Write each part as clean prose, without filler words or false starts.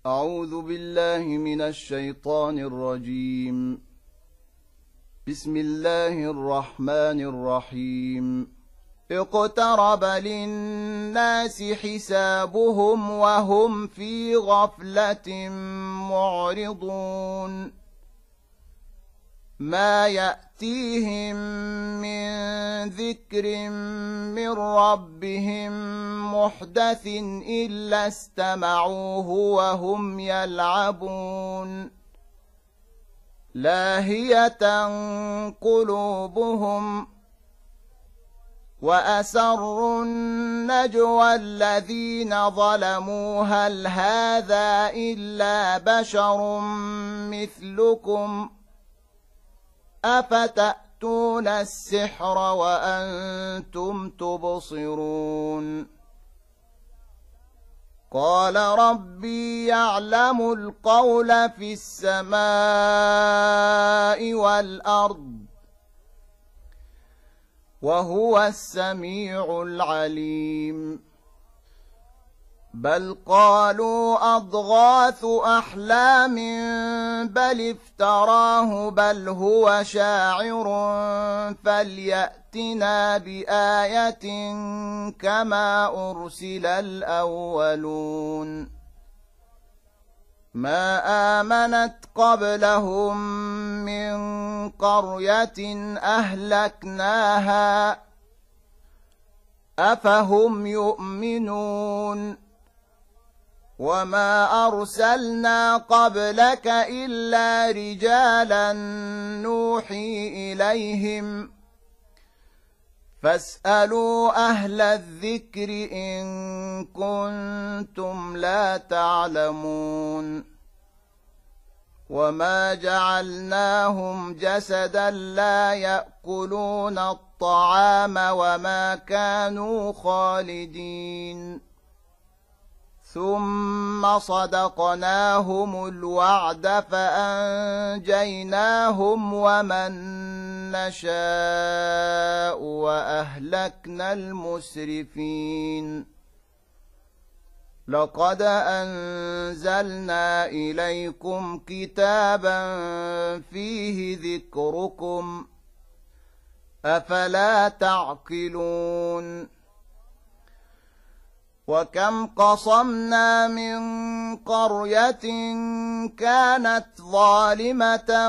أعوذ بالله من الشيطان الرجيم. بسم الله الرحمن الرحيم. اقترب للناس حسابهم وهم في غفلة معرضون. ما يأتيهم من ذكر من ربهم محدث إلا استمعوه وهم يلعبون. لاهية قلوبهم وأسروا النجوى الذين ظلموا هل هذا إلا بشر مثلكم أفتأتون السحر وأنتم تبصرون. قال ربي يعلم القول في السماء والأرض وهو السميع العليم. بل قالوا أضغاث أحلام بل افتراه بل هو شاعر فليأتنا بآية كما أرسل الأولون. ما آمنت قبلهم من قرية أهلكناها أفهم يؤمنون. وما أرسلنا قبلك إلا رجالا نوحي إليهم فاسألوا أهل الذكر إن كنتم لا تعلمون. وما جعلناهم جسدا لا يأكلون الطعام وما كانوا خالدين. ثم صدقناهم الوعد فأنجيناهم ومن نشاء وأهلكنا المسرفين. لقد أنزلنا إليكم كتابا فيه ذكركم أفلا تعقلون. وكم قصمنا من قرية كانت ظالمة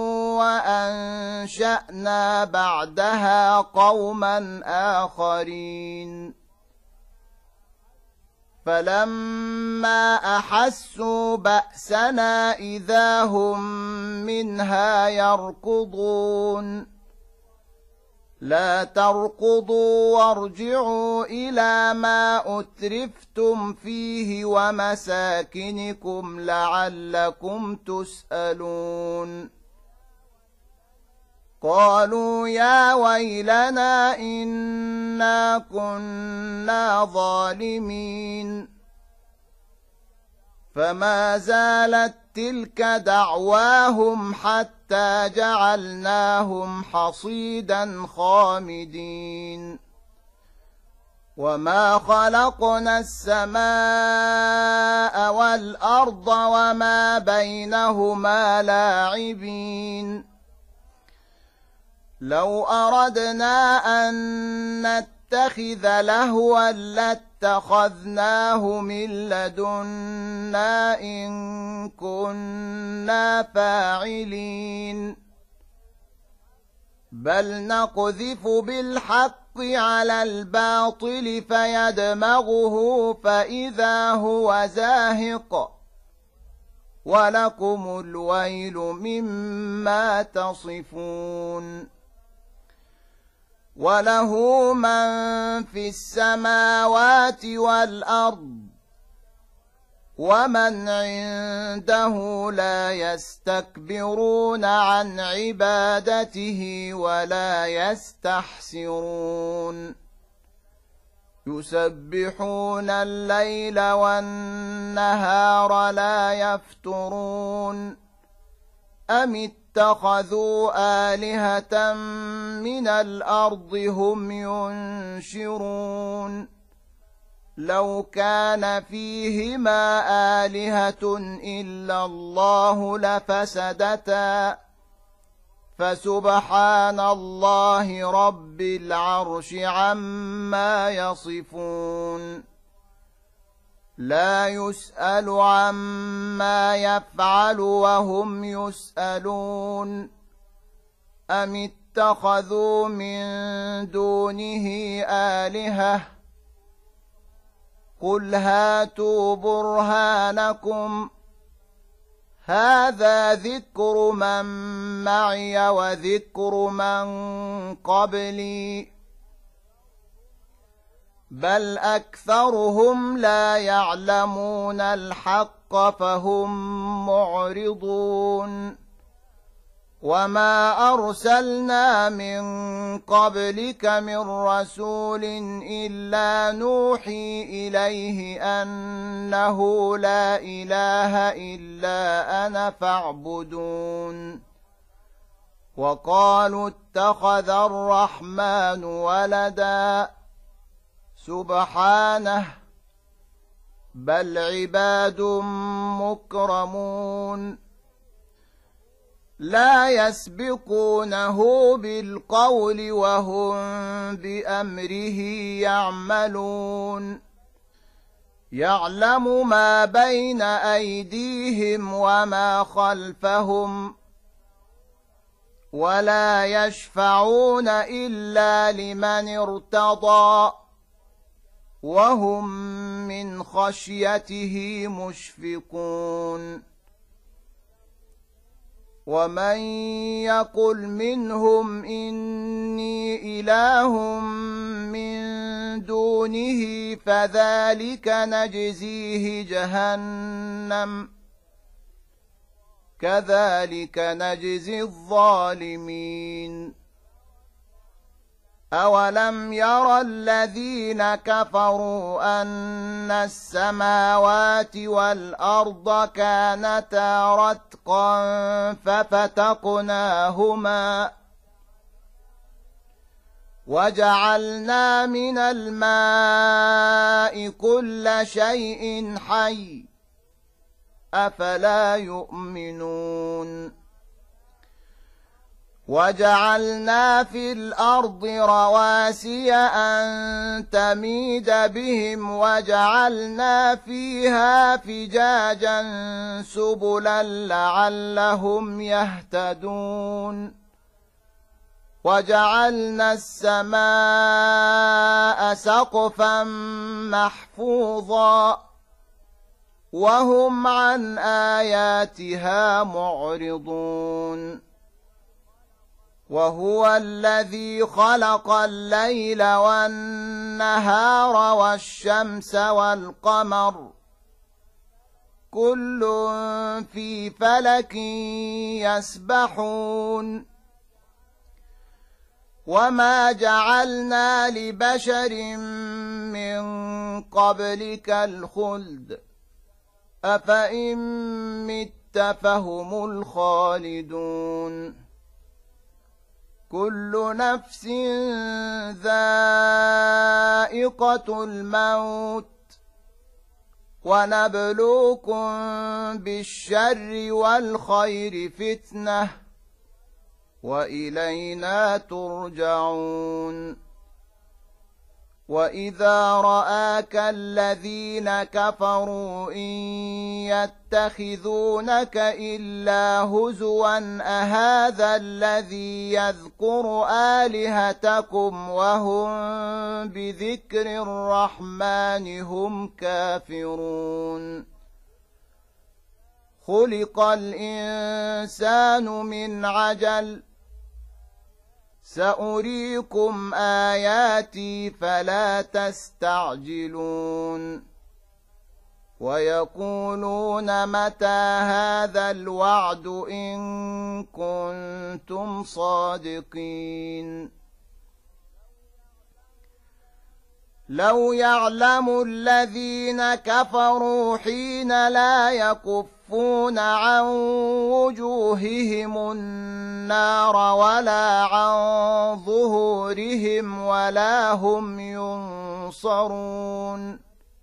وأنشأنا بعدها قوما آخرين. فلما أحسوا بأسنا إذا هم منها يركضون. لا تركضوا وارجعوا إلى ما أترفتم فيه ومساكنكم لعلكم تسألون. قالوا يا ويلنا إنا كنا ظالمين. فما زالت تلك دعواهم حتى جعلناهم حصيدا خامدين. وما خلقنا السماء والأرض وما بينهما لاعبين. لو أردنا أن نتخذ لهوا لاتخذناه من لدنا إن كنا فاعلين. بل نقذف بالحق على الباطل فيدمغه فإذا هو زاهق ولكم الويل مما تصفون. وله من في السماوات والأرض ومن عنده لا يستكبرون عن عبادته ولا يستحسرون. يسبحون الليل والنهار لا يفترون. أم اتخذوا آلهة من الأرض هم ينشرون. لو كان فيهما آلهة إلا الله لفسدتا فسبحان الله رب العرش عما يصفون لا يسأل عما يفعل وهم يسألون أم اتخذوا من دونه آلهة قل هاتوا برهانكم هذا ذكر من معي وذكر من قبلي بل أكثرهم لا يعلمون الحق فهم معرضون وما أرسلنا من قبلك من رسول إلا نوحي إليه أنه لا إله إلا أنا فاعبدون وقالوا اتخذ الرحمن ولدا سبحانه بل عباد مكرمون لا يسبقونه بالقول وهم بأمره يعملون يعلم ما بين أيديهم وما خلفهم ولا يشفعون إلا لمن ارتضى وهم من خشيته مشفقون ومن يقل منهم إني إله من دونه فذلك نجزيه جهنم كذلك نجزي الظالمين أولم ير الذين كفروا أن السماوات والأرض كانتا رتقا ففتقناهما وجعلنا من الماء كل شيء حي أفلا يؤمنون وجعلنا في الأرض رواسي أن تميد بهم وجعلنا فيها فجاجا سبلا لعلهم يهتدون وجعلنا السماء سقفا محفوظا وهم عن آياتها معرضون وهو الذي خلق الليل والنهار والشمس والقمر كل في فلك يسبحون وما جعلنا لبشر من قبلك الخلد أفإن مت فهم الخالدون كل نفس ذائقة الموت ونبلوكم بالشر والخير فتنة وإلينا ترجعون وإذا رآك الذين كفروا إن يتخذونك إلا هزوا أهذا الذي يذكر آلهتكم وهم بذكر الرحمن هم كافرون خلق الإنسان من عجل سأريكم آياتي فلا تستعجلون ويقولون متى هذا الوعد إن كنتم صادقين لو يعلم الذين كفروا حين لا يكفون عن وجوههم النار ولا عن ظهورهم ولا هم ينصرون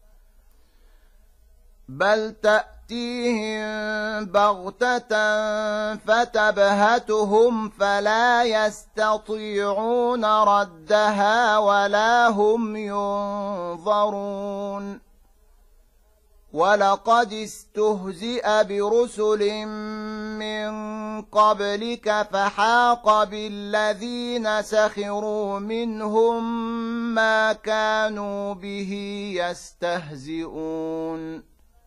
بل تأتيهم بغتة فتبهتهم فلا يستطيعون ردها ولا هم ينظرون ولقد استهزئ برسل من قبلك فحاق بالذين سخروا منهم ما كانوا به يستهزئون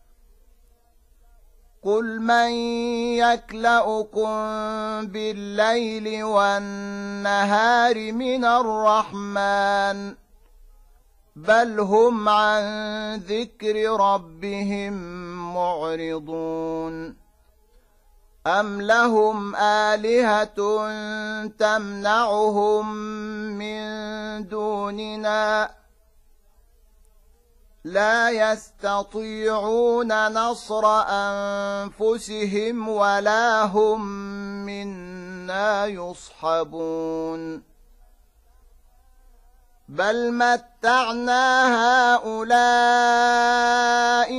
قل من يكلؤكم بالليل والنهار من الرحمن بل هم عن ذكر ربهم معرضون أم لهم آلهة تمنعهم من دوننا لا يستطيعون نصر أنفسهم ولا هم منا يصحبون بل متعنا هؤلاء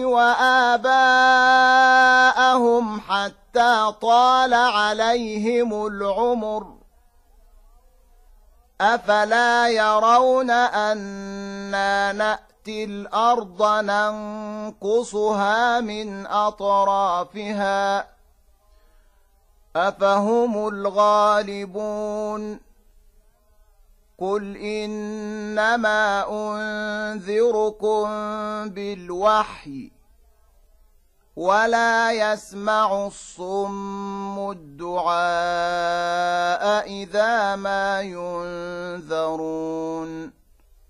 وآباءهم حتى طال عليهم العمر أفلا يرون أنا نأتي الأرض ننقصها من أطرافها أفهم الغالبون قل إنما أنذركم بالوحي ولا يسمع الصم الدعاء إذا ما ينذرون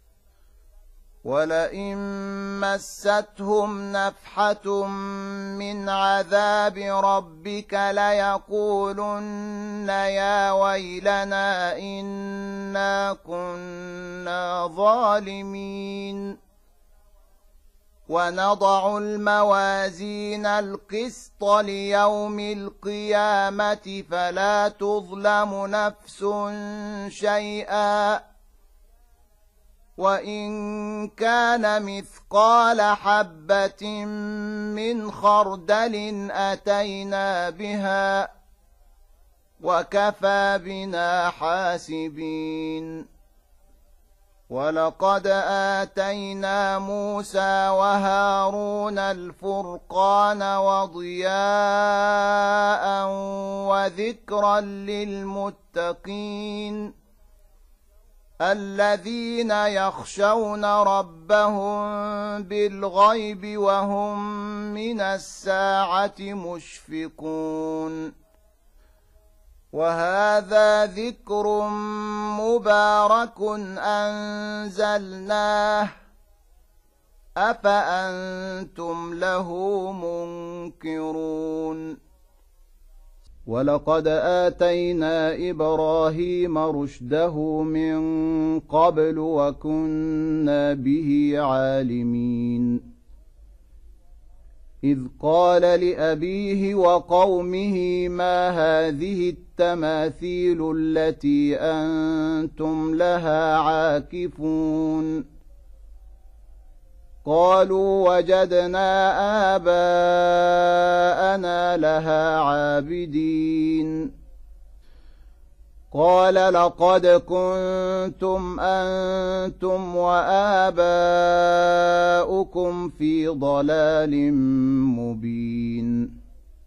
ولئن مستهم نفحة من عذاب ربك ليقولن يا ويلنا إنا كنا ظالمين ونضع الموازين القسط ليوم القيامة فلا تظلم نفس شيئا وإن كان مثقال حبة من خردل أتينا بها وكفى بنا حاسبين ولقد آتينا موسى وهارون الفرقان وضياء وذكرا للمتقين الذين يخشون ربهم بالغيب وهم من الساعة مشفقون وهذا ذكر مبارك أنزلناه أفأنتم له منكرون ولقد آتينا إبراهيم رشده من قبل وكنا به عالمين إذ قال لأبيه وقومه ما هذه التماثيل التي أنتم لها عاكفون قالوا وجدنا آباءنا لها عابدين قال لقد كنتم أنتم وآباؤكم في ضلال مبين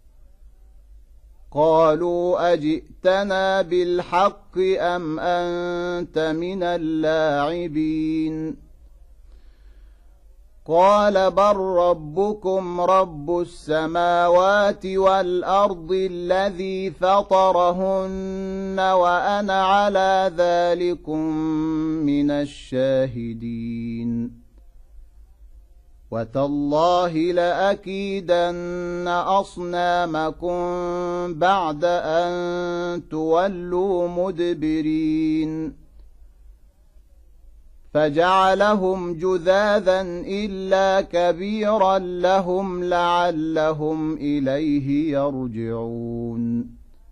قالوا أجئتنا بالحق أم أنت من اللاعبين قال بل ربكم رب السماوات والأرض الذي فطرهن وأنا على ذلكم من الشاهدين وتالله لأكيدن أصنامكم بعد أن تولوا مدبرين فجعلهم جذاذا إلا كبيرا لهم لعلهم إليه يرجعون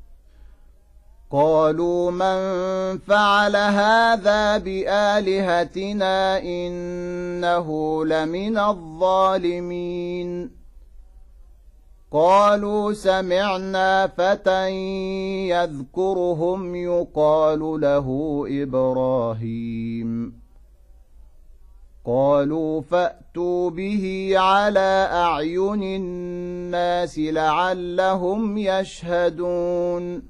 قالوا من فعل هذا بآلهتنا إنه لمن الظالمين قالوا سمعنا فتى يذكرهم يقال له إبراهيم قالوا فأتوا به على أعين الناس لعلهم يشهدون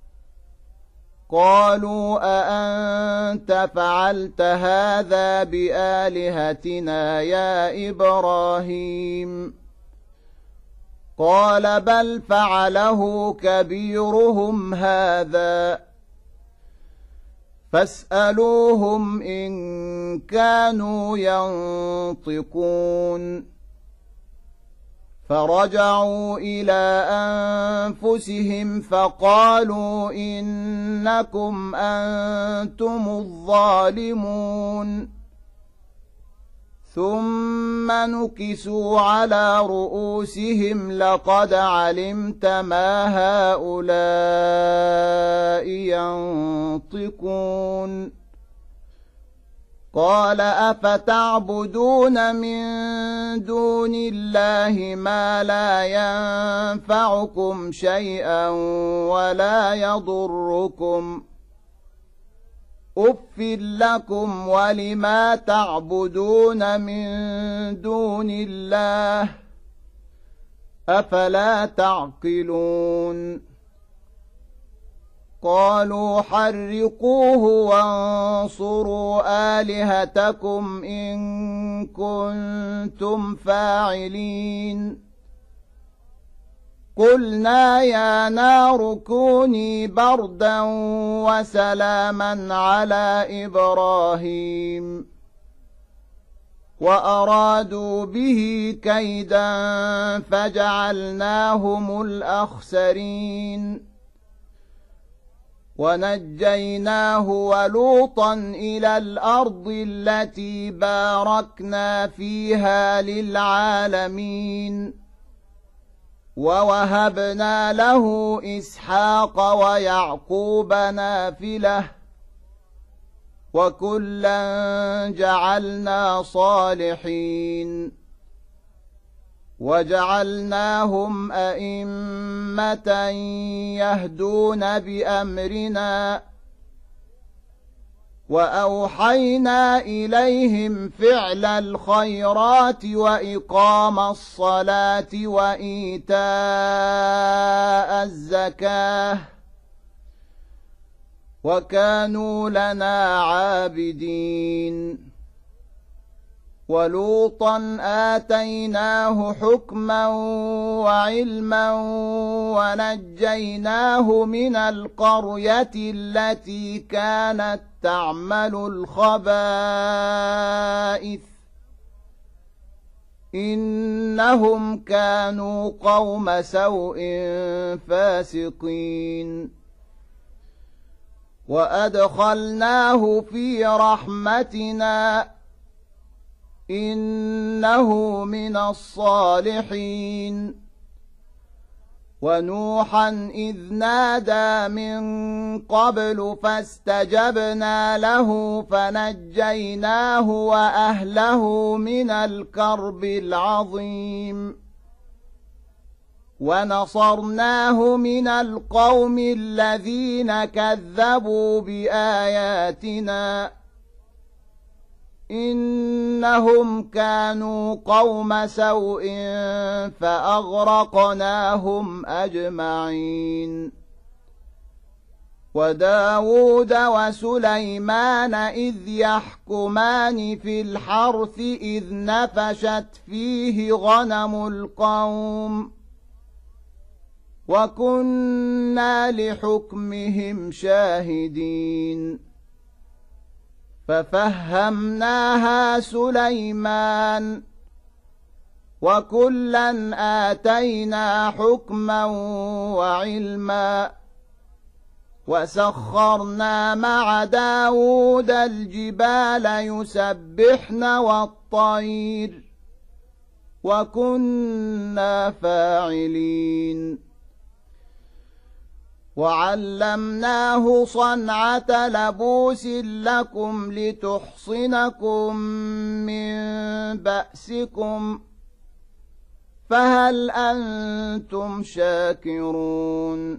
قالوا أأنت فعلت هذا بآلهتنا يا إبراهيم قال بل فعله كبيرهم هذا فاسألوهم إن كانوا ينطقون فرجعوا إلى أنفسهم فقالوا إنكم أنتم الظالمون ثم نكسوا على رؤوسهم لقد علمت ما هؤلاء ينطقون قال أفتعبدون من دون الله ما لا ينفعكم شيئا ولا يضركم أف لكم ولما تعبدون من دون الله أفلا تعقلون قالوا حرقوه وانصروا آلهتكم إن كنتم فاعلين قلنا يا نار كوني بردا وسلاما على إبراهيم وأرادوا به كيدا فجعلناهم الأخسرين ونجيناه ولوطا إلى الأرض التي باركنا فيها للعالمين ووهبنا له إسحاق ويعقوب نافلة وكلا جعلنا صالحين وجعلناهم أئمة يهدون بأمرنا وأوحينا إليهم فعل الخيرات وإقام الصلاة وإيتاء الزكاة وكانوا لنا عابدين ولوطا آتيناه حكما وعلما ونجيناه من القرية التي كانت تعمل الخبائث إنهم كانوا قوم سوء فاسقين وأدخلناه في رحمتنا إنه من الصالحين ونوحا إذ نادى من قبل فاستجبنا له فنجيناه وأهله من الكرب العظيم ونصرناه من القوم الذين كذبوا بآياتنا إنهم كانوا قوم سوء فأغرقناهم أجمعين وداود وسليمان إذ يحكمان في الحرث إذ نفشت فيه غنم القوم وكنا لحكمهم شاهدين ففهمناها سليمان وكلا آتينا حكما وعلما وسخرنا مع داود الجبال يسبحن والطير وكنا فاعلين وعلمناه صنعة لبوس لكم لتحصنكم من بأسكم فهل أنتم شاكرون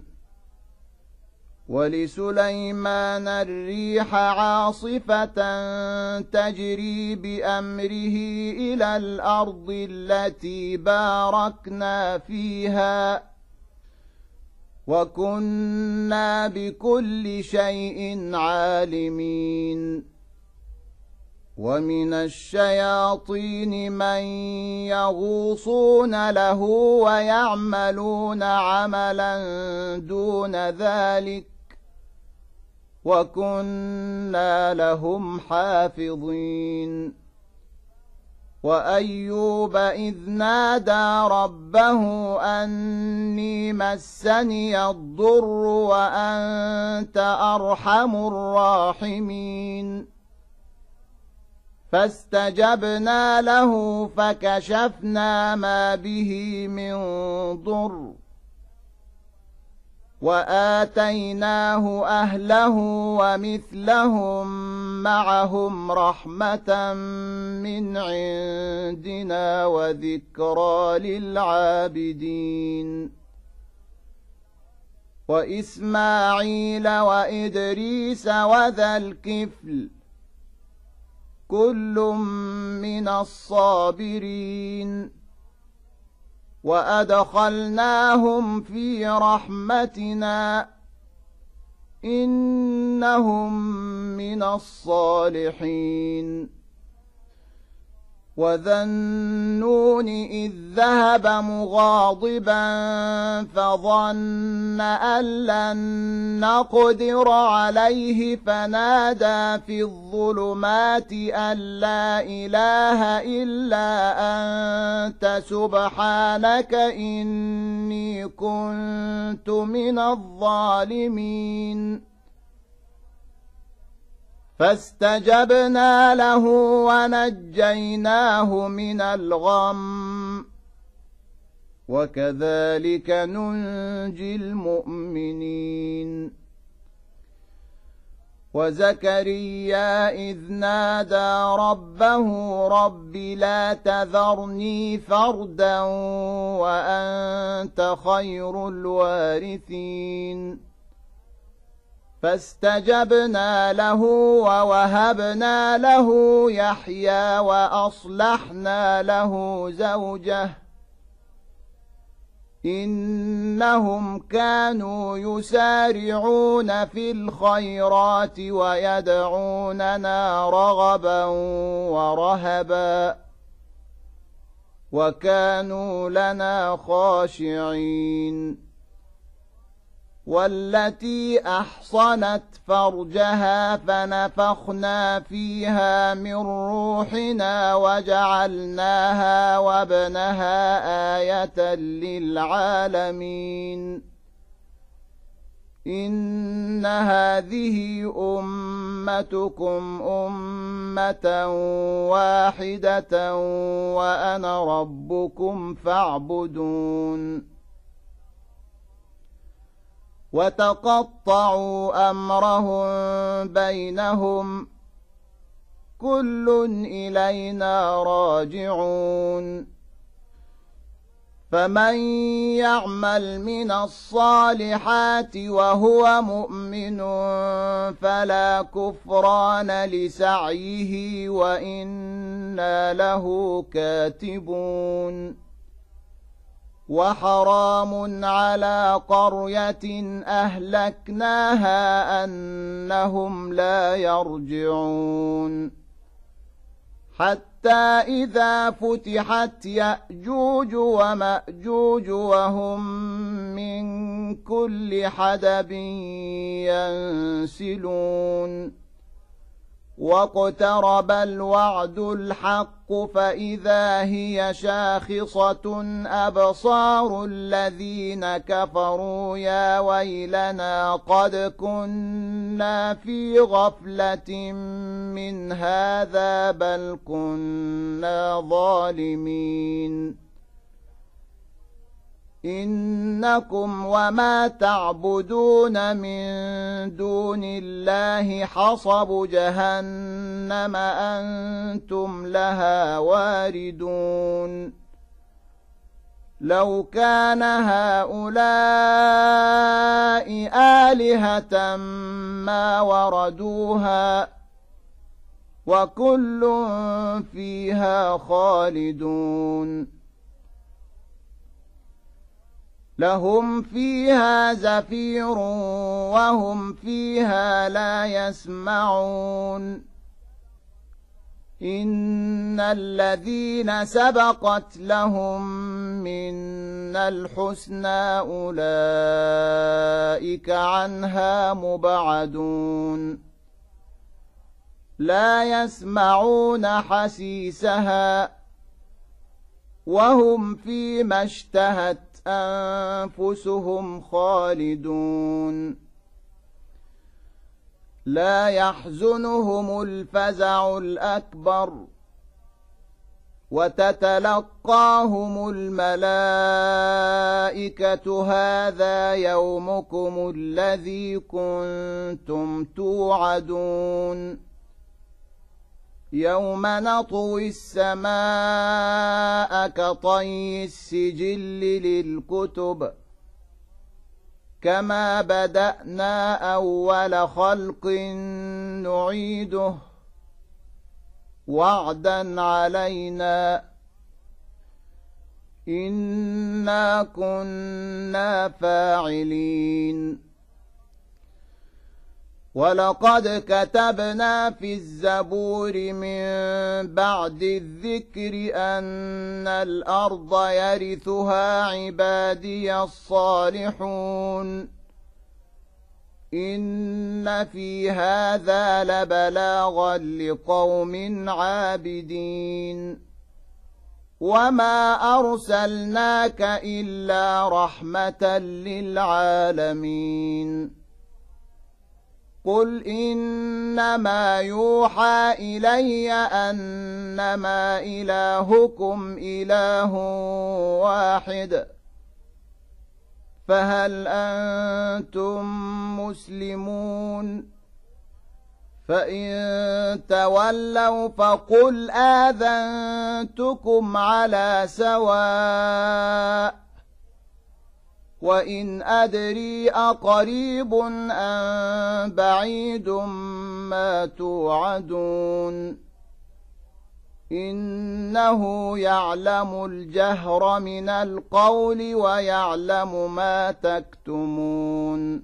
ولسليمان الريح عاصفة تجري بأمره إلى الأرض التي باركنا فيها وكنا بكل شيء عالمين ومن الشياطين من يغوصون له ويعملون عملا دون ذلك وكنا لهم حافظين وأيوب إذ نادى ربه أني مسني الضر وأنت أرحم الراحمين فاستجبنا له فكشفنا ما به من ضر وآتيناه أهله ومثلهم معهم رحمة من عندنا وذكرى للعابدين وإسماعيل وإدريس وذا الكفل كل من الصابرين وأدخلناهم في رحمتنا إنهم من الصالحين وذا النون إذ ذهب مغاضبا فظن أن لن نقدر عليه فنادى في الظلمات أن لا إله إلا أنت سبحانك إني كنت من الظالمين فاستجبنا له ونجيناه من الغم وكذلك ننجي المؤمنين وزكريا إذ نادى ربه رب لا تذرني فردا وأنت خير الوارثين فاستجبنا له ووهبنا له يحيى وأصلحنا له زوجه إنهم كانوا يسارعون في الخيرات ويدعوننا رغبا ورهبا وكانوا لنا خاشعين والتي أحصنت فرجها فنفخنا فيها من روحنا وجعلناها وابنها آية للعالمين إن هذه أمتكم أمة واحدة وأنا ربكم فاعبدون وتقطعوا أمرهم بينهم كل إلينا راجعون فمن يعمل من الصالحات وهو مؤمن فلا كفران لسعيه وإنا له كاتبون وحرام على قرية أهلكناها أنهم لا يرجعون حتى إذا فتحت يأجوج ومأجوج وهم من كل حدب ينسلون واقترب الوعد الحق فإذا هي شاخصة أبصار الذين كفروا يا ويلنا قد كنا في غفلة من هذا بل كنا ظالمين إنكم وما تعبدون من دون الله حصب جهنم أنتم لها واردون لو كان هؤلاء آلهة ما وردوها وكل فيها خالدون لهم فيها زفير وهم فيها لا يسمعون إن الذين سبقت لهم منا الحسنى أولئك عنها مبعدون لا يسمعون حسيسها وهم فيما اشتهت أنفسهم خالدون لا يحزنهم الفزع الأكبر وتتلقاهم الملائكة هذا يومكم الذي كنتم توعدون يوم نطوي السماء كطي السجل للكتب كما بدأنا أول خلق نعيده وعدا علينا إنا كنا فاعلين ولقد كتبنا في الزبور من بعد الذكر أن الأرض يرثها عبادي الصالحون إن في هذا لبلاغا لقوم عابدين وما أرسلناك إلا رحمة للعالمين قل إنما يوحى إلي أنما إلهكم إله واحد فهل أنتم مسلمون فإن تولوا فقل آذنتكم على سواء وإن أدري أقريب أم بعيد ما توعدون إنه يعلم الجهر من القول ويعلم ما تكتمون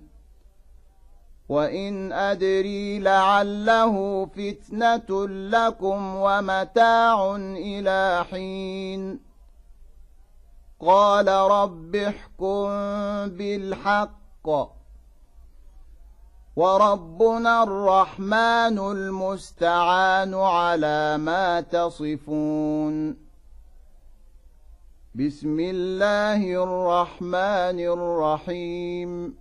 وإن أدري لعله فتنة لكم ومتاع إلى حين قال رب احكم بالحق وربنا الرحمن المستعان على ما تصفون بسم الله الرحمن الرحيم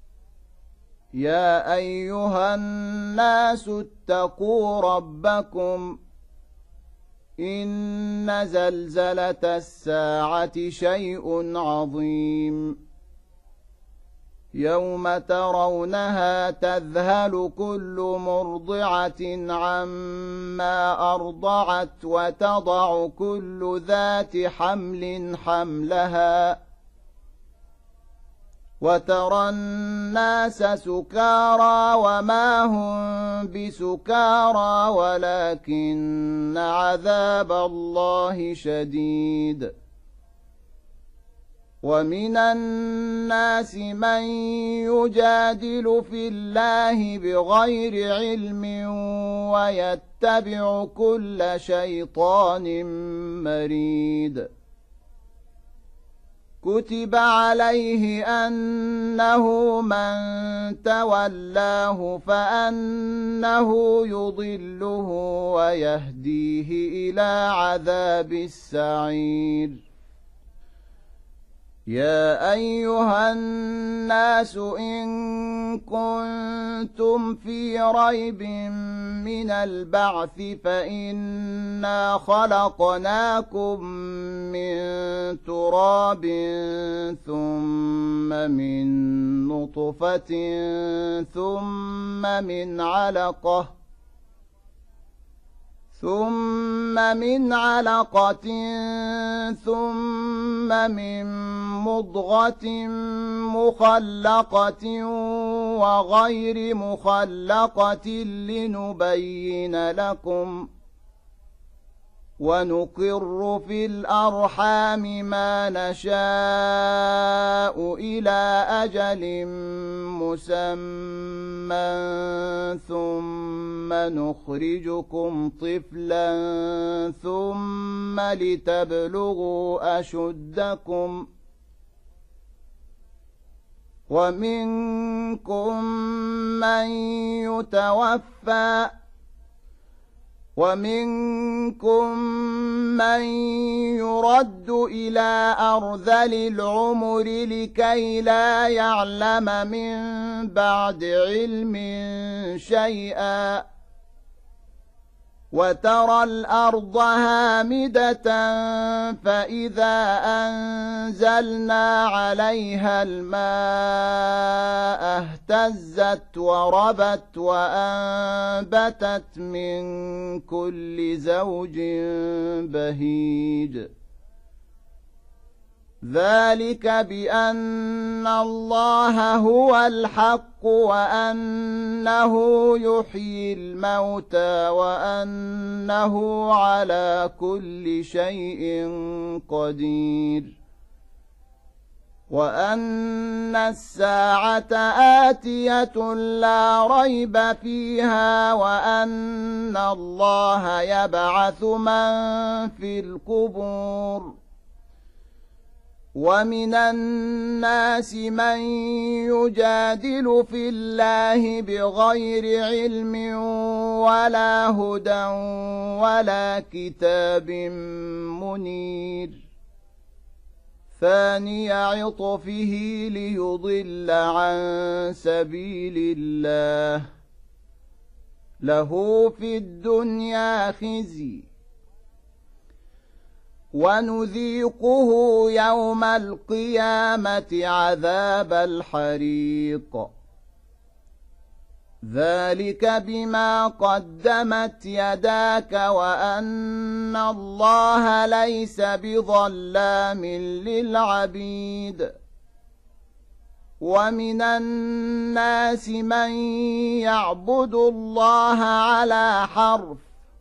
يا أيها الناس اتقوا ربكم إن زلزلة الساعة شيء عظيم يوم ترونها تذهل كل مرضعة عما أرضعت وتضع كل ذات حمل حملها وترى الناس سكارى وما هم بسكارى ولكن عذاب الله شديد ومن الناس من يجادل في الله بغير علم ويتبع كل شيطان مريد كتب عليه أنه من تولاه فأنه يضله ويهديه إلى عذاب السعير يا أيها الناس إن كنتم في ريب من البعث فإنا خلقناكم من تراب ثم من نطفة ثم من علقة ثم من علقة ثم من مضغة مخلقة وغير مخلقة لنبين لكم ونقر في الأرحام ما نشاء إلى أجل مسمى ثم نخرجكم طفلا ثم لتبلغوا أشدكم ومنكم من يتوفى ومنكم من يرد إلى أرذل العمر لكي لا يعلم من بعد علم شيئا وترى الأرض هامدة فإذا أنزلنا عليها الماء اهتزت وربت وأنبتت من كل زوج بهيج ذلك بأن الله هو الحق وأنه يحيي الموتى وأنه على كل شيء قدير وأن الساعة آتية لا ريب فيها وأن الله يبعث من في القبور ومن الناس من يجادل في الله بغير علم ولا هدى ولا كتاب منير ثاني عطفه ليضل عن سبيل الله له في الدنيا خزي ونذيقه يوم القيامة عذاب الحريق ذلك بما قدمت يداك وأن الله ليس بظلام للعبيد ومن الناس من يعبد الله على حرف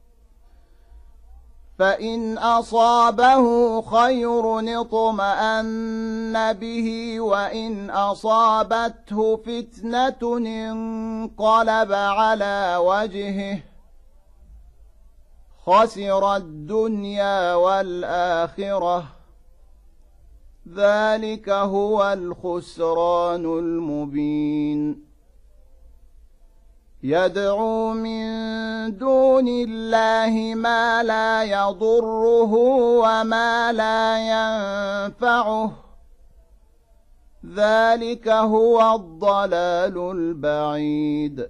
فإن أصابه خير اطمأن به وإن أصابته فتنة انقلب على وجهه خسر الدنيا والآخرة ذلك هو الخسران المبين يدعو من دون الله ما لا يضره وما لا ينفعه ذلك هو الضلال البعيد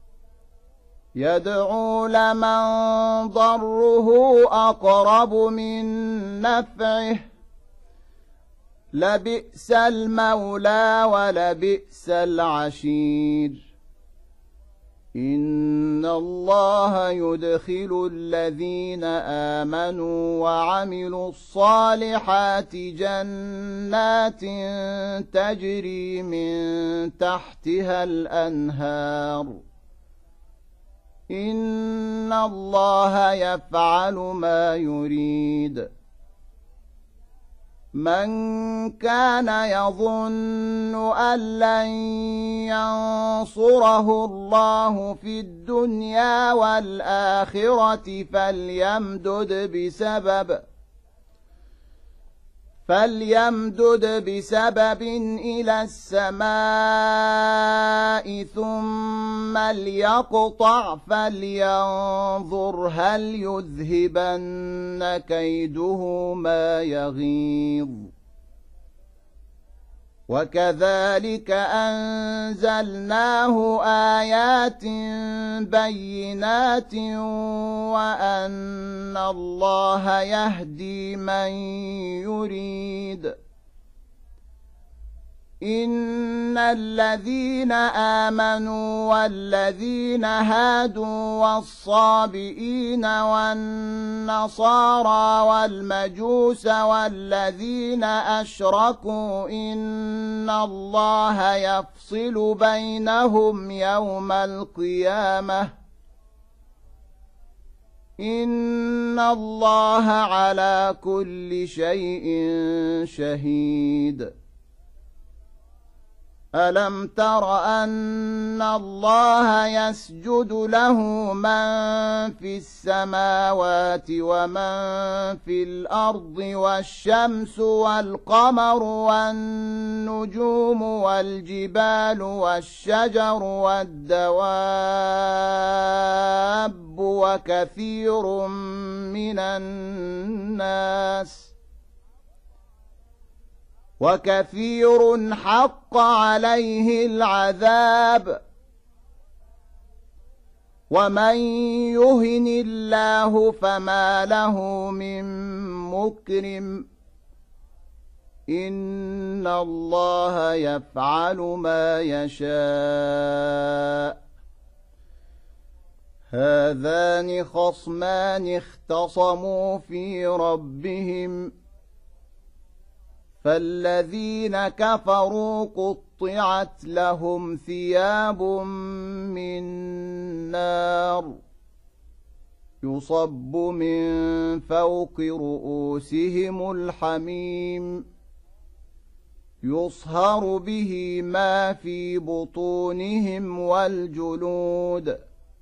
يدعو لمن ضره أقرب من نفعه لبئس المولى ولبئس العشير إن الله يدخل الذين آمنوا وعملوا الصالحات جنات تجري من تحتها الأنهار إن الله يفعل ما يريد من كان يظن أن لن ينصره الله في الدنيا والآخرة فليمدد بسبب إلى السماء ثم ليقطع فلينظر هل يذهبن كيده ما يغيظ وكذلك أنزلناه آيات بينات وأن الله يهدي من يريد إن الذين آمنوا والذين هادوا والصابئين والنصارى والمجوس والذين أشركوا إن الله يفصل بينهم يوم القيامة إن الله على كل شيء شهيد ألم تر أن الله يسجد له من في السماوات ومن في الأرض والشمس والقمر والنجوم والجبال والشجر والدواب وكثير من الناس وكثير حق عليه العذاب ومن يهن الله فما له من مكرم إن الله يفعل ما يشاء هذان خصمان اختصموا في ربهم فالذين كفروا قطعت لهم ثياب من نار يصب من فوق رؤوسهم الحميم يصهر به ما في بطونهم والجلود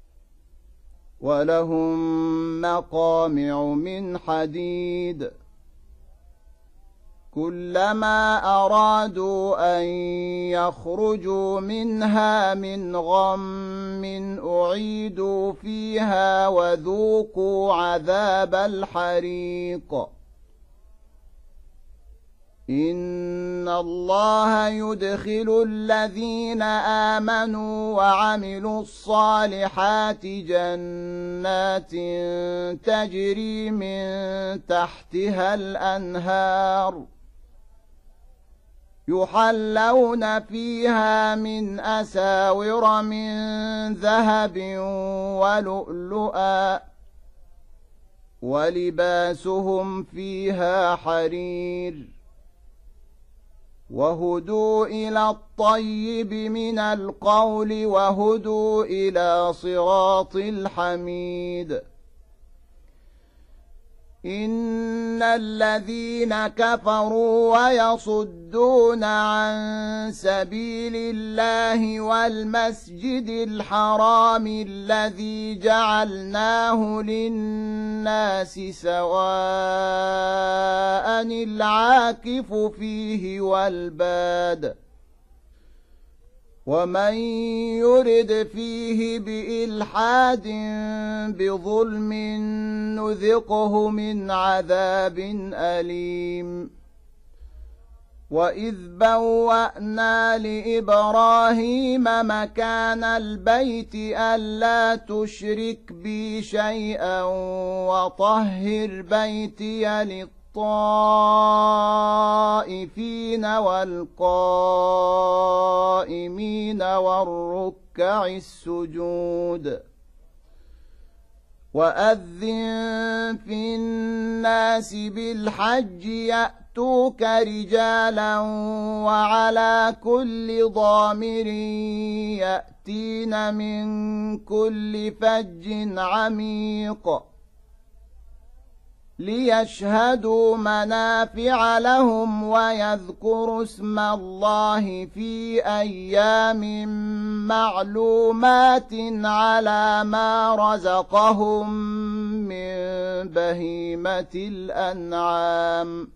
ولهم مقامع من حديد كلما أرادوا أن يخرجوا منها من غم أعيدوا فيها وذوقوا عذاب الحريق إن الله يدخل الذين آمنوا وعملوا الصالحات جنات تجري من تحتها الأنهار يحلون فيها من أساور من ذهب ولؤلؤا ولباسهم فيها حرير وهدوا إلى الطيب من القول وهدوا إلى صراط الحميد إن الذين كفروا ويصدون عن سبيل الله والمسجد الحرام الذي جعلناه للناس سواء العاكف فيه والباد ومن يرد فيه بإلحاد بظلم نذقه من عذاب أليم وإذ بوأنا لإبراهيم مكان البيت ألا تشرك بي شيئا وطهر بيتي للطائفين والقائمين والركع السجود وأذن في الناس بالحج يأتوك رجالا وعلى كل ضامر يأتين من كل فج عميق ليشهدوا منافع لهم ويذكروا اسم الله في أيام معلومات على ما رزقهم من بهيمة الأنعام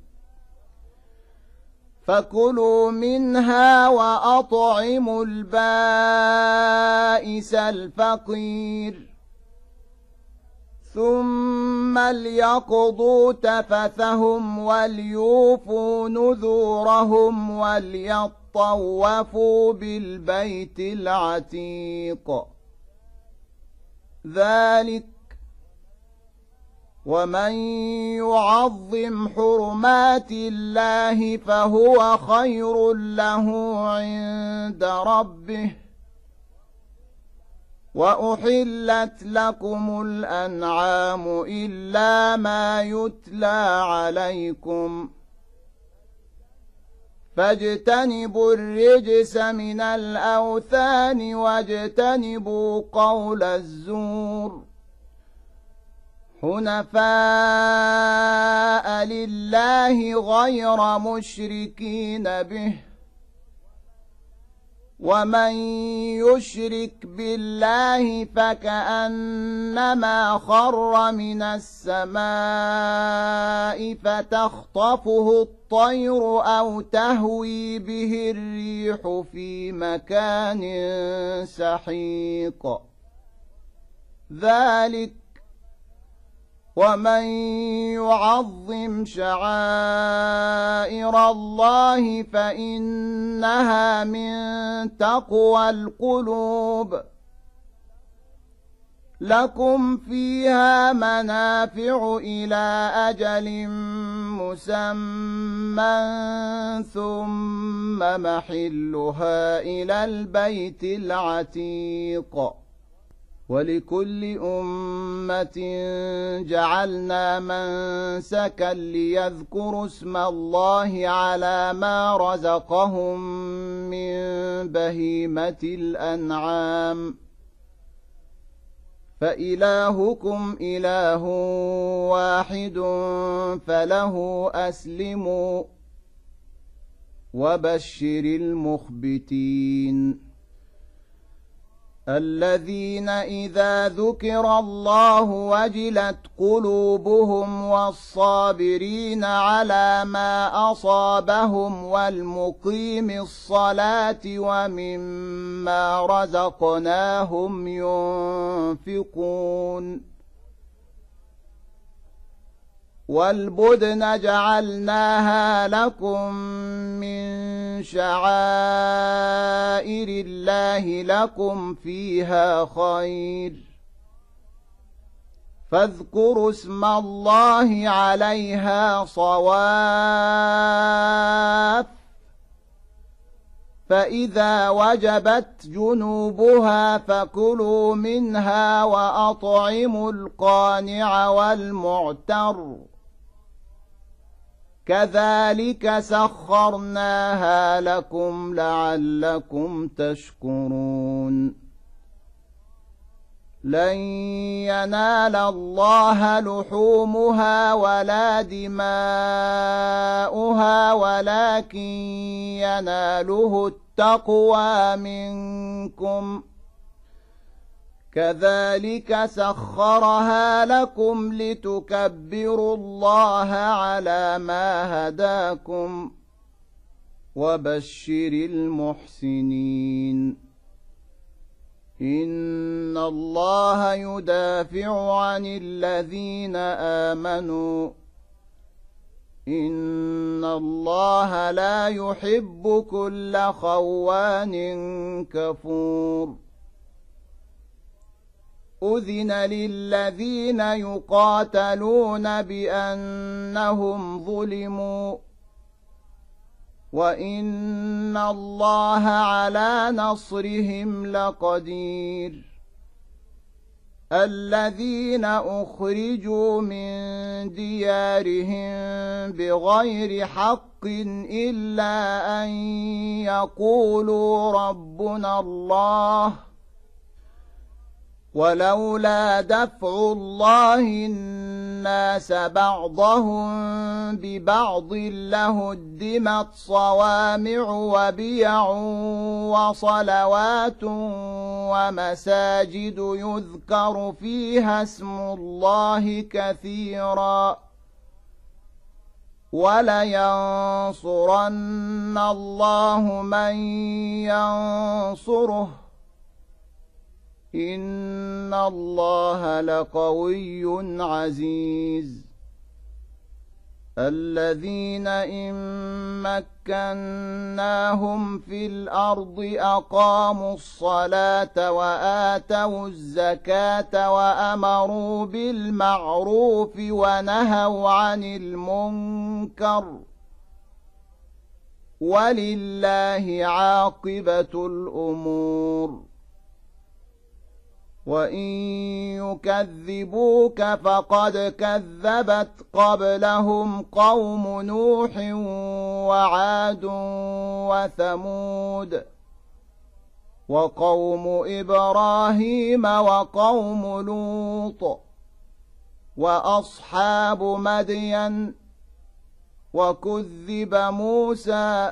فكلوا منها وأطعموا البائس الفقير ثم ليقضوا تفثهم وليوفوا نذورهم وليطوفوا بالبيت العتيق ومن يعظم حرمات الله فهو خير له عند ربه وأحلت لكم الأنعام إلا ما يتلى عليكم فاجتنبوا الرجس من الأوثان واجتنبوا قول الزور حنفاء لله غير مشركين به ومن يشرك بالله فكأنما خر من السماء فتخطفه الطير أو تهوي به الريح في مكان سحيق ذلك ومن يعظم شعائر الله فإنها من تقوى القلوب لكم فيها منافع إلى أجل مسمى ثم محلها إلى البيت العتيق ولكل أمة جعلنا منسكا ليذكروا اسم الله على ما رزقهم من بهيمة الأنعام فإلهكم إله واحد فله أسلموا وبشر المخبتين الذين إذا ذكر الله وجلت قلوبهم والصابرين على ما أصابهم والمقيم الصلاة ومما رزقناهم ينفقون والبدن جعلناها لكم من شعائر الله لكم فيها خير فاذكروا اسم الله عليها صواف فإذا وجبت جنوبها فكلوا منها وأطعموا القانع والمعتر كذلك سخرناها لكم لعلكم تشكرون لن ينال الله لحومها ولا دماؤها ولكن يناله التقوى منكم كذلك سخرها لكم لتكبروا الله على ما هداكم وبشر المحسنين إن الله يدافع عن الذين آمنوا إن الله لا يحب كل خوان كفور أذن للذين يقاتلون بأنهم ظلموا وإن الله على نصرهم لقدير الذين أخرجوا من ديارهم بغير حق إلا أن يقولوا ربنا الله ولولا دفع الله الناس بعضهم ببعض لهدمت صوامع وبيع وصلوات ومساجد يذكر فيها اسم الله كثيرا ولينصرن الله من ينصره إن الله لقوي عزيز الذين إن مكناهم في الأرض أقاموا الصلاة وآتوا الزكاة وأمروا بالمعروف ونهوا عن المنكر ولله عاقبة الأمور وإن يكذبوك فقد كذبت قبلهم قوم نوح وعاد وثمود وقوم إبراهيم وقوم لوط وأصحاب مدين وكذب موسى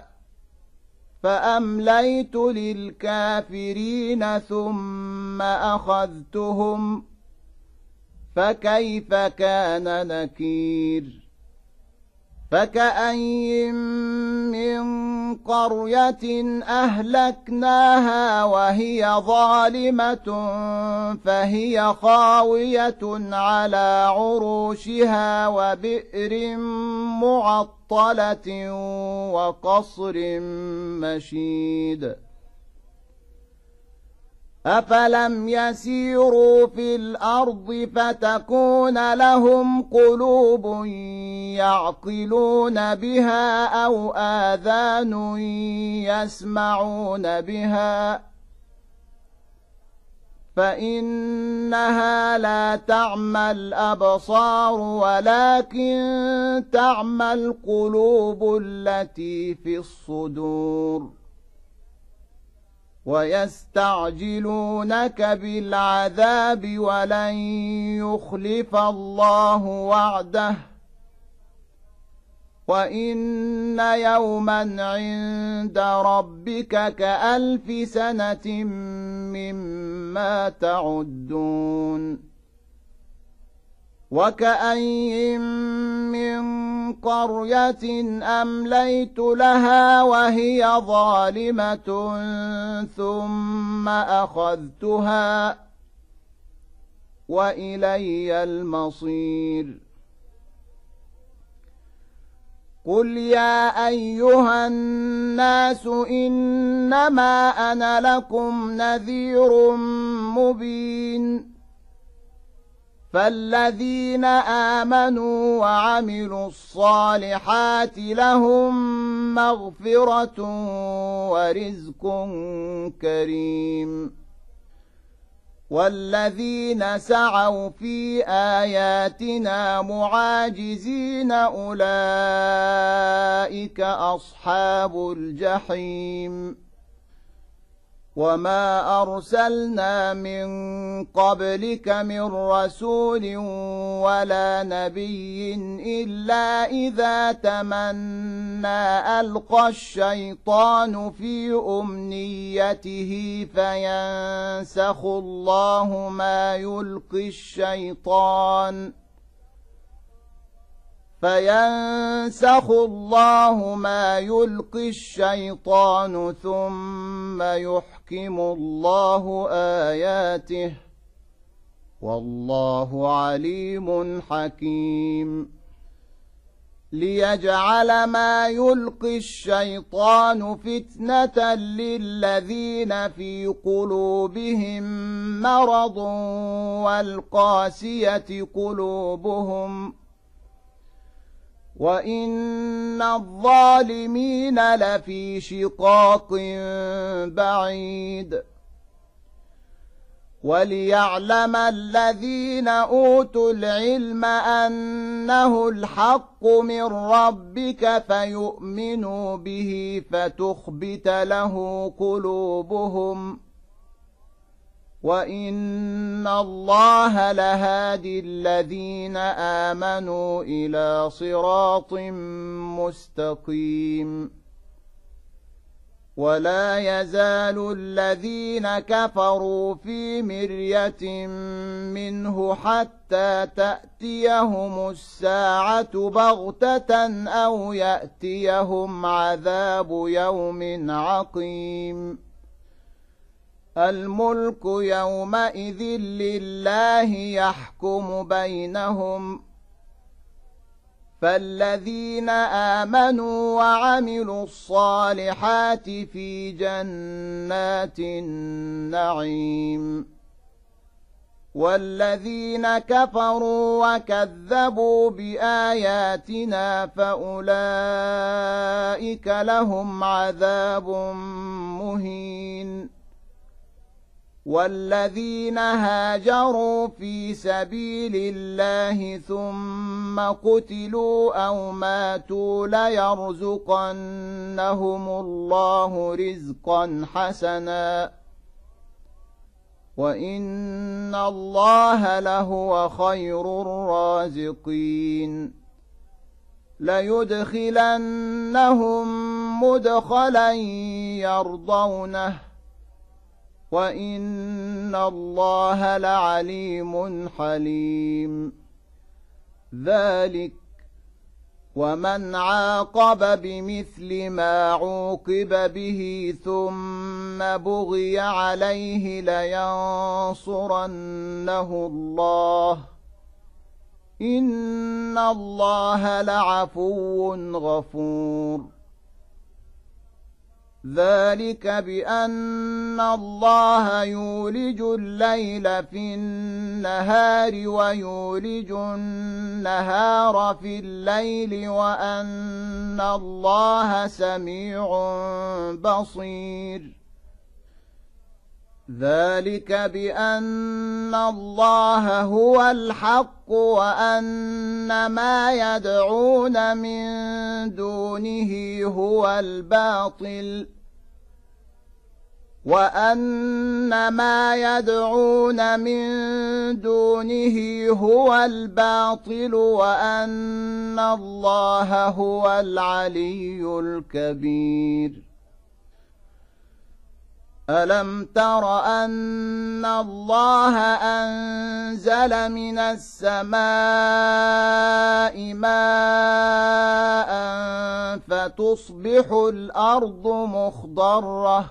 فأمليت للكافرين ثم أخذتهم فكيف كان نكير فكأين من قرية أهلكناها وهي ظالمة فهي خاوية على عروشها وبئر معطلة وقصر مشيد أفلم يسيروا في الأرض فتكون لهم قلوب يعقلون بها أو آذان يسمعون بها فإنها لا تعمى الأبصار ولكن تعمى القلوب التي في الصدور ويستعجلونك بالعذاب ولن يخلف الله وعده وإن يوما عند ربك كألف سنة مما تعدون وكأين من قرية أمليت لها وهي ظالمة ثم أخذتها وإلي المصير قل يا أيها الناس إنما أنا لكم نذير مبين فالذين آمنوا وعملوا الصالحات لهم مغفرة ورزق كريم والذين سعوا في آياتنا معاجزين أولئك أصحاب الجحيم وما أرسلنا من قبلك من رسول ولا نبي إلا إذا تمنى ألقى الشيطان في أمنيته فينسخ الله ما يلقي الشيطان ثم يحكم الله آياته والله عليم حكيم ليجعل ما يلقي الشيطان فتنة للذين في قلوبهم مرض والقاسية قلوبهم وإن الظالمين لفي شقاق بعيد وليعلم الذين أوتوا العلم أنه الحق من ربك فيؤمنوا به فتخبت له قلوبهم وإن الله لهادي الذين آمنوا إلى صراط مستقيم ولا يزال الذين كفروا في مرية منه حتى تأتيهم الساعة بغتة أو يأتيهم عذاب يوم عقيم الملك يومئذ لله يحكم بينهم فالذين آمنوا وعملوا الصالحات في جنات النعيم والذين كفروا وكذبوا بآياتنا فأولئك لهم عذاب مهين والذين هاجروا في سبيل الله ثم قتلوا أو ماتوا ليرزقنهم الله رزقا حسنا وإن الله لهو خير الرازقين ليدخلنهم مدخلا يرضونه وإن الله لعليم حليم ذلك ومن عاقب بمثل ما عوقب به ثم بغي عليه لينصرنه الله إن الله لعفو غفور ذلك بأن الله يولج الليل في النهار ويولج النهار في الليل وأن الله سميع بصير ذلك بأن الله هو الحق وأن ما يدعون من دونه هو الباطل وأن ما يدعون من دونه هو الباطل وأن الله هو العلي الكبير ألم تر أن الله أنزل من السماء ماء فتصبح الأرض مخضرة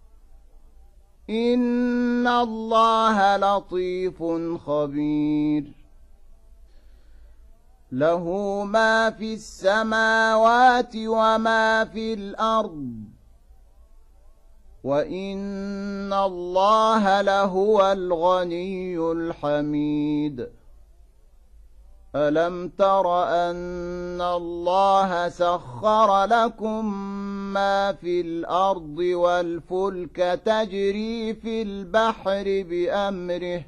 إن الله لطيف خبير له ما في السماوات وما في الأرض وإن الله لهو الغني الحميد ألم تر أن الله سخر لكم ما في الأرض والفلك تجري في البحر بأمره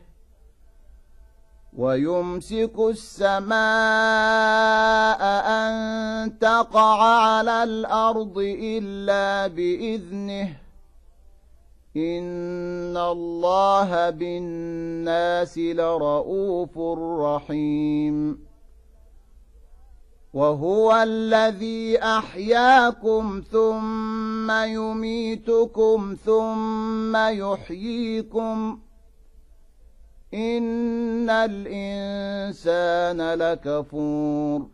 ويمسك السماء أن تقع على الأرض إلا بإذنه إن الله بالناس لرءوف رحيم وهو الذي أحياكم ثم يميتكم ثم يحييكم إن الإنسان لكفور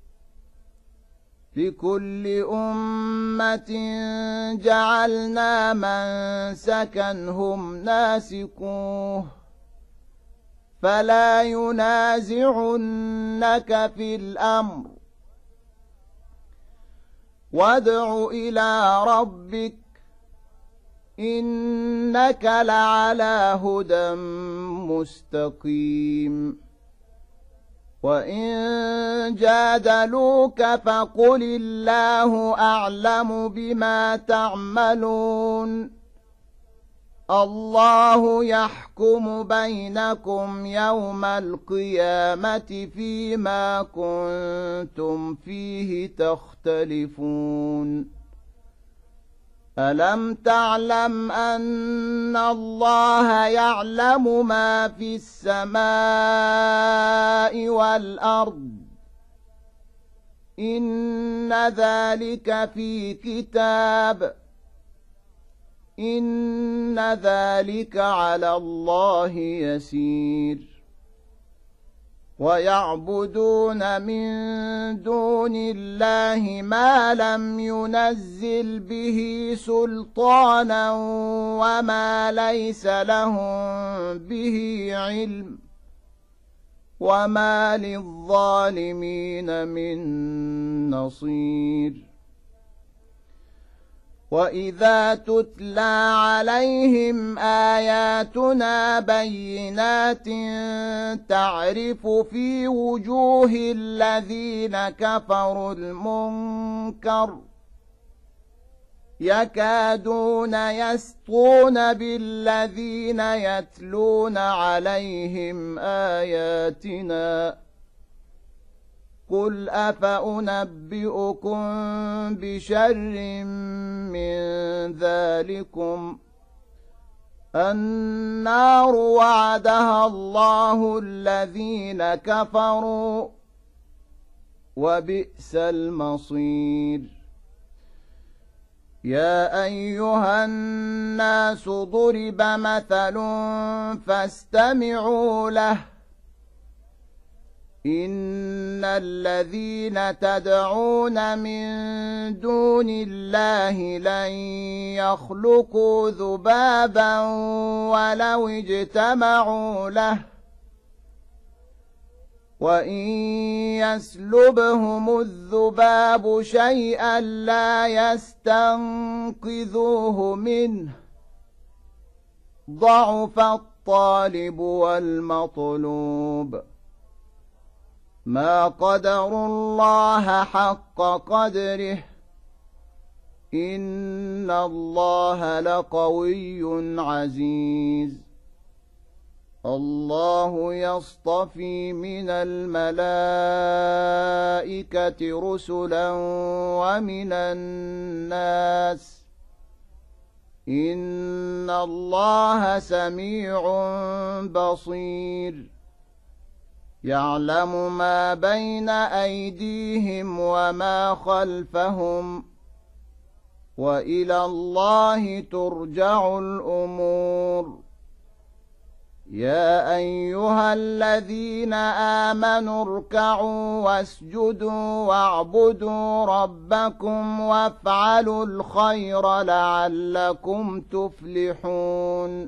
لكل أمة جعلنا منسكا هم ناسكوه فلا ينازعنك في الأمر وادع إلى ربك إنك لعلى هدى مستقيم وإن جادلوك فقل الله أعلم بما تعملون الله يحكم بينكم يوم القيامة فيما كنتم فيه تختلفون ألم تعلم أن الله يعلم ما في السماء والأرض إن ذلك في كتاب إن ذلك على الله يسير ويعبدون من دون الله ما لم ينزل به سلطانا وما ليس لهم به علم وما للظالمين من نصير وإذا تتلى عليهم آياتنا بينات تعرف في وجوه الذين كفروا المنكر يكادون يسطون بالذين يتلون عليهم آياتنا قل أفأنبئكم بشر من ذلكم النار وعدها الله الذين كفروا وبئس المصير يا أيها الناس ضرب مثل فاستمعوا له إن الذين تدعون من دون الله لن يخلقوا ذبابا ولو اجتمعوا له وإن يسلبهم الذباب شيئا لا يستنقذوه منه ضعف الطالب والمطلوب ما قدروا الله حق قدره إن الله لقوي عزيز الله يصطفي من الملائكة رسلا ومن الناس إن الله سميع بصير يعلم ما بين أيديهم وما خلفهم وإلى الله ترجع الأمور يا أيها الذين آمنوا اركعوا واسجدوا واعبدوا ربكم وافعلوا الخير لعلكم تفلحون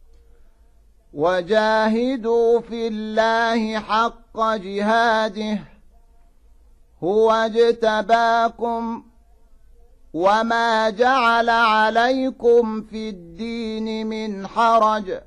وجاهدوا في الله حق جهاده هو اجتباكم وما جعل عليكم في الدين من حرج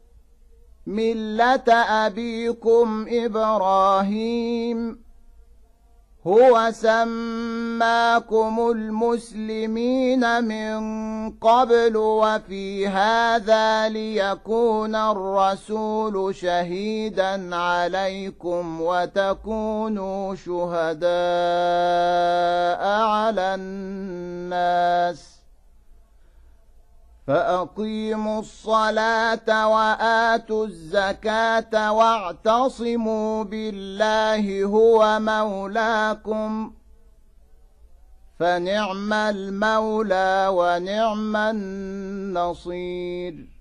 ملة أبيكم إبراهيم هو سماكم المسلمين من قبل وفي هذا ليكون الرسول شهيدا عليكم وتكونوا شهداء على الناس فأقيموا الصلاة وآتوا الزكاة واعتصموا بالله هو مولاكم فنعم المولى ونعم النصير